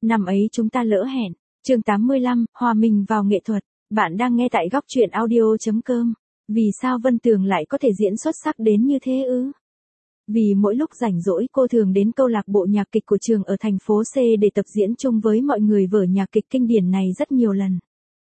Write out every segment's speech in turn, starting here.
Năm ấy chúng ta lỡ hẹn. Chương 85, hòa mình vào nghệ thuật. Bạn đang nghe tại góc truyện audio.com. Vì sao Vân Tường lại có thể diễn xuất sắc đến như thế ư? Vì mỗi lúc rảnh rỗi cô thường đến câu lạc bộ nhạc kịch của trường ở thành phố C để tập diễn chung với mọi người vở nhạc kịch kinh điển này rất nhiều lần.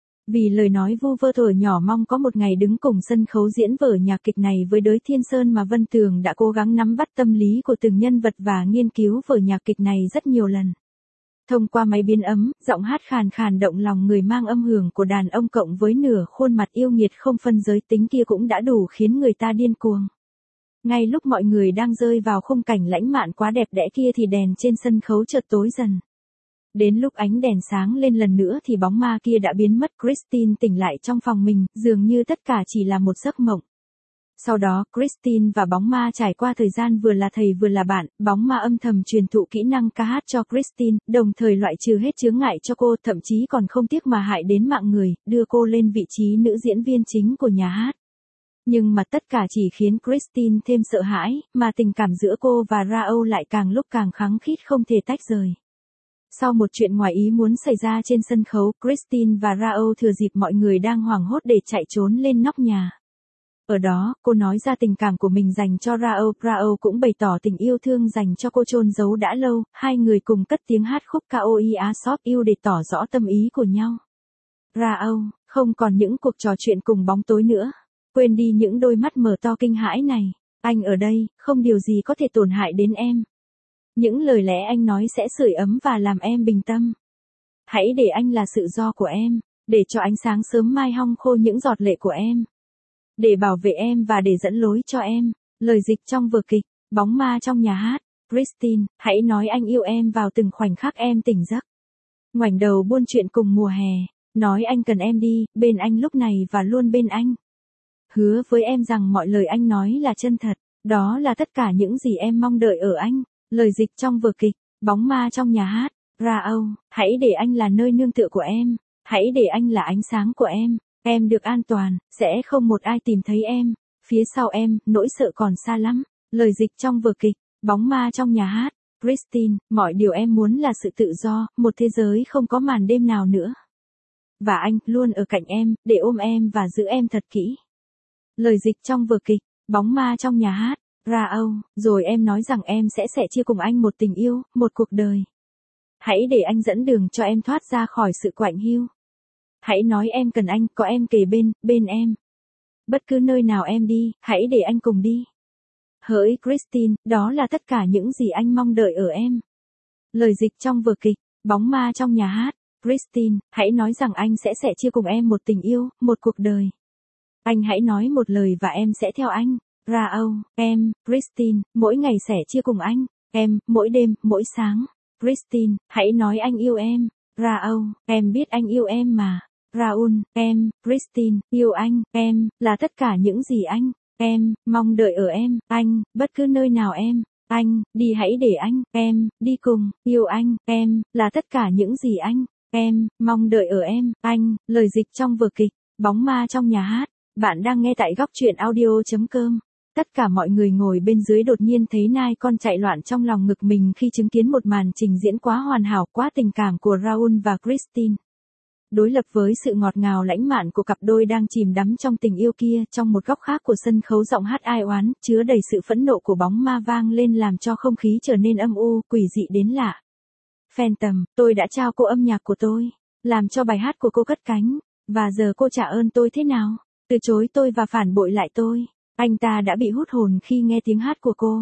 Vì lời nói vu vơ thuở nhỏ mong có một ngày đứng cùng sân khấu diễn vở nhạc kịch này với Đới Thiên Sơn mà Vân Tường đã cố gắng nắm bắt tâm lý của từng nhân vật và nghiên cứu vở nhạc kịch này rất nhiều lần. Thông qua máy biến ấm, giọng hát khàn khàn động lòng người mang âm hưởng của đàn ông cộng với nửa khuôn mặt yêu nghiệt không phân giới tính kia cũng đã đủ khiến người ta điên cuồng. Ngay lúc mọi người đang rơi vào khung cảnh lãng mạn quá đẹp đẽ kia thì đèn trên sân khấu chợt tối dần. Đến lúc ánh đèn sáng lên lần nữa thì bóng ma kia đã biến mất. Christine tỉnh lại trong phòng mình, dường như tất cả chỉ là một giấc mộng. Sau đó, Christine và bóng ma trải qua thời gian vừa là thầy vừa là bạn, bóng ma âm thầm truyền thụ kỹ năng ca hát cho Christine, đồng thời loại trừ hết chướng ngại cho cô, thậm chí còn không tiếc mà hại đến mạng người, đưa cô lên vị trí nữ diễn viên chính của nhà hát. Nhưng mà tất cả chỉ khiến Christine thêm sợ hãi, mà tình cảm giữa cô và Raoul lại càng lúc càng khăng khít không thể tách rời. Sau một chuyện ngoài ý muốn xảy ra trên sân khấu, Christine và Raoul thừa dịp mọi người đang hoảng hốt để chạy trốn lên nóc nhà. Ở đó, cô nói ra tình cảm của mình dành cho Raoul. Raoul cũng bày tỏ tình yêu thương dành cho cô chôn giấu đã lâu, hai người cùng cất tiếng hát khúc Koia Shop You để tỏ rõ tâm ý của nhau. Raoul, không còn những cuộc trò chuyện cùng bóng tối nữa. Quên đi những đôi mắt mở to kinh hãi này. Anh ở đây, không điều gì có thể tổn hại đến em. Những lời lẽ anh nói sẽ sưởi ấm và làm em bình tâm. Hãy để anh là tự do của em, để cho ánh sáng sớm mai hong khô những giọt lệ của em. Để bảo vệ em và để dẫn lối cho em. Lời dịch trong vở kịch, Bóng ma trong nhà hát. Christine, hãy nói anh yêu em vào từng khoảnh khắc em tỉnh giấc. Ngoảnh đầu buôn chuyện cùng mùa hè. Nói anh cần em đi, bên anh lúc này và luôn bên anh. Hứa với em rằng mọi lời anh nói là chân thật. Đó là tất cả những gì em mong đợi ở anh. Lời dịch trong vở kịch, Bóng ma trong nhà hát. Raoul, hãy để anh là nơi nương tựa của em. Hãy để anh là ánh sáng của em. Em được an toàn, sẽ không một ai tìm thấy em. Phía sau em, nỗi sợ còn xa lắm. Lời dịch trong vở kịch, Bóng ma trong nhà hát. Christine, mọi điều em muốn là sự tự do, một thế giới không có màn đêm nào nữa. Và anh, luôn ở cạnh em, để ôm em và giữ em thật kỹ. Lời dịch trong vở kịch, Bóng ma trong nhà hát. Raoul, rồi em nói rằng em sẽ chia cùng anh một tình yêu, một cuộc đời. Hãy để anh dẫn đường cho em thoát ra khỏi sự quạnh hiu. Hãy nói em cần anh, có em kề bên em. Bất cứ nơi nào em đi, hãy để anh cùng đi. Hỡi Christine, đó là tất cả những gì anh mong đợi ở em. Lời dịch trong vở kịch, Bóng ma trong nhà hát. Christine, hãy nói rằng anh sẽ chia cùng em một tình yêu, một cuộc đời. Anh hãy nói một lời và em sẽ theo anh. Raoul, em, Christine, mỗi ngày sẽ chia cùng anh. Em, mỗi đêm, mỗi sáng. Christine, hãy nói anh yêu em. Raoul, em biết anh yêu em mà. Raoul, em, Christine, yêu anh, em, là tất cả những gì em, mong đợi ở em, anh, bất cứ nơi nào anh, đi hãy để anh, em, đi cùng, yêu anh, em, là tất cả những gì em, mong đợi ở em, anh, lời dịch trong vở kịch, Bóng ma trong nhà hát. Bạn đang nghe tại góc truyện audio.com. Tất cả mọi người ngồi bên dưới đột nhiên thấy nai con chạy loạn trong lòng ngực mình khi chứng kiến một màn trình diễn quá hoàn hảo, quá tình cảm của Raoul và Christine. Đối lập với sự ngọt ngào lãng mạn của cặp đôi đang chìm đắm trong tình yêu kia, trong một góc khác của sân khấu giọng hát ai oán, chứa đầy sự phẫn nộ của bóng ma vang lên làm cho không khí trở nên âm u, quỷ dị đến lạ. Phantom, tôi đã trao cô âm nhạc của tôi, làm cho bài hát của cô cất cánh, và giờ cô trả ơn tôi thế nào? Từ chối tôi và phản bội lại tôi. Anh ta đã bị hút hồn khi nghe tiếng hát của cô.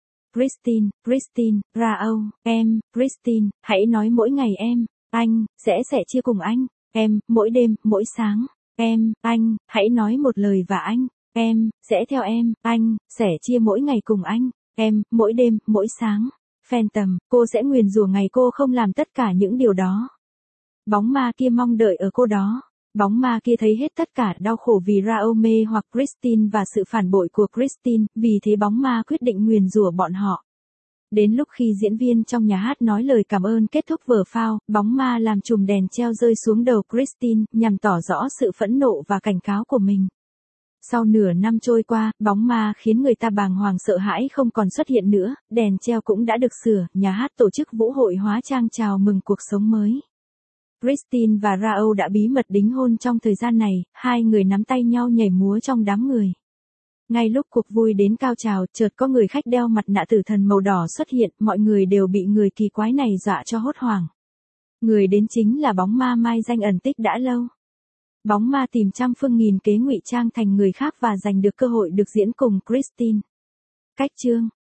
Christine, Raoul, em, Christine, hãy nói mỗi ngày anh, sẽ chia cùng anh. Em, mỗi đêm, mỗi sáng. Em, anh, hãy nói một lời và em, sẽ theo em. Anh, sẽ chia mỗi ngày cùng anh. Em, mỗi đêm, mỗi sáng. Phantom, cô sẽ nguyền rủa ngày cô không làm tất cả những điều đó. Bóng ma kia mong đợi ở cô đó. Bóng ma kia thấy hết tất cả đau khổ vì Raoul mê hoặc Christine và sự phản bội của Christine, vì thế bóng ma quyết định nguyền rủa bọn họ. Đến lúc khi diễn viên trong nhà hát nói lời cảm ơn kết thúc vở phao, bóng ma làm chùm đèn treo rơi xuống đầu Christine, nhằm tỏ rõ sự phẫn nộ và cảnh cáo của mình. Sau nửa năm trôi qua, bóng ma khiến người ta bàng hoàng sợ hãi không còn xuất hiện nữa, đèn treo cũng đã được sửa, nhà hát tổ chức vũ hội hóa trang chào mừng cuộc sống mới. Christine và Raoul đã bí mật đính hôn trong thời gian này, hai người nắm tay nhau nhảy múa trong đám người. Ngay lúc cuộc vui đến cao trào, chợt có người khách đeo mặt nạ tử thần màu đỏ xuất hiện, mọi người đều bị người kỳ quái này dọa cho hốt hoảng. Người đến chính là bóng ma mai danh ẩn tích đã lâu. Bóng ma tìm trăm phương nghìn kế ngụy trang thành người khác và giành được cơ hội được diễn cùng Christine. Cách chương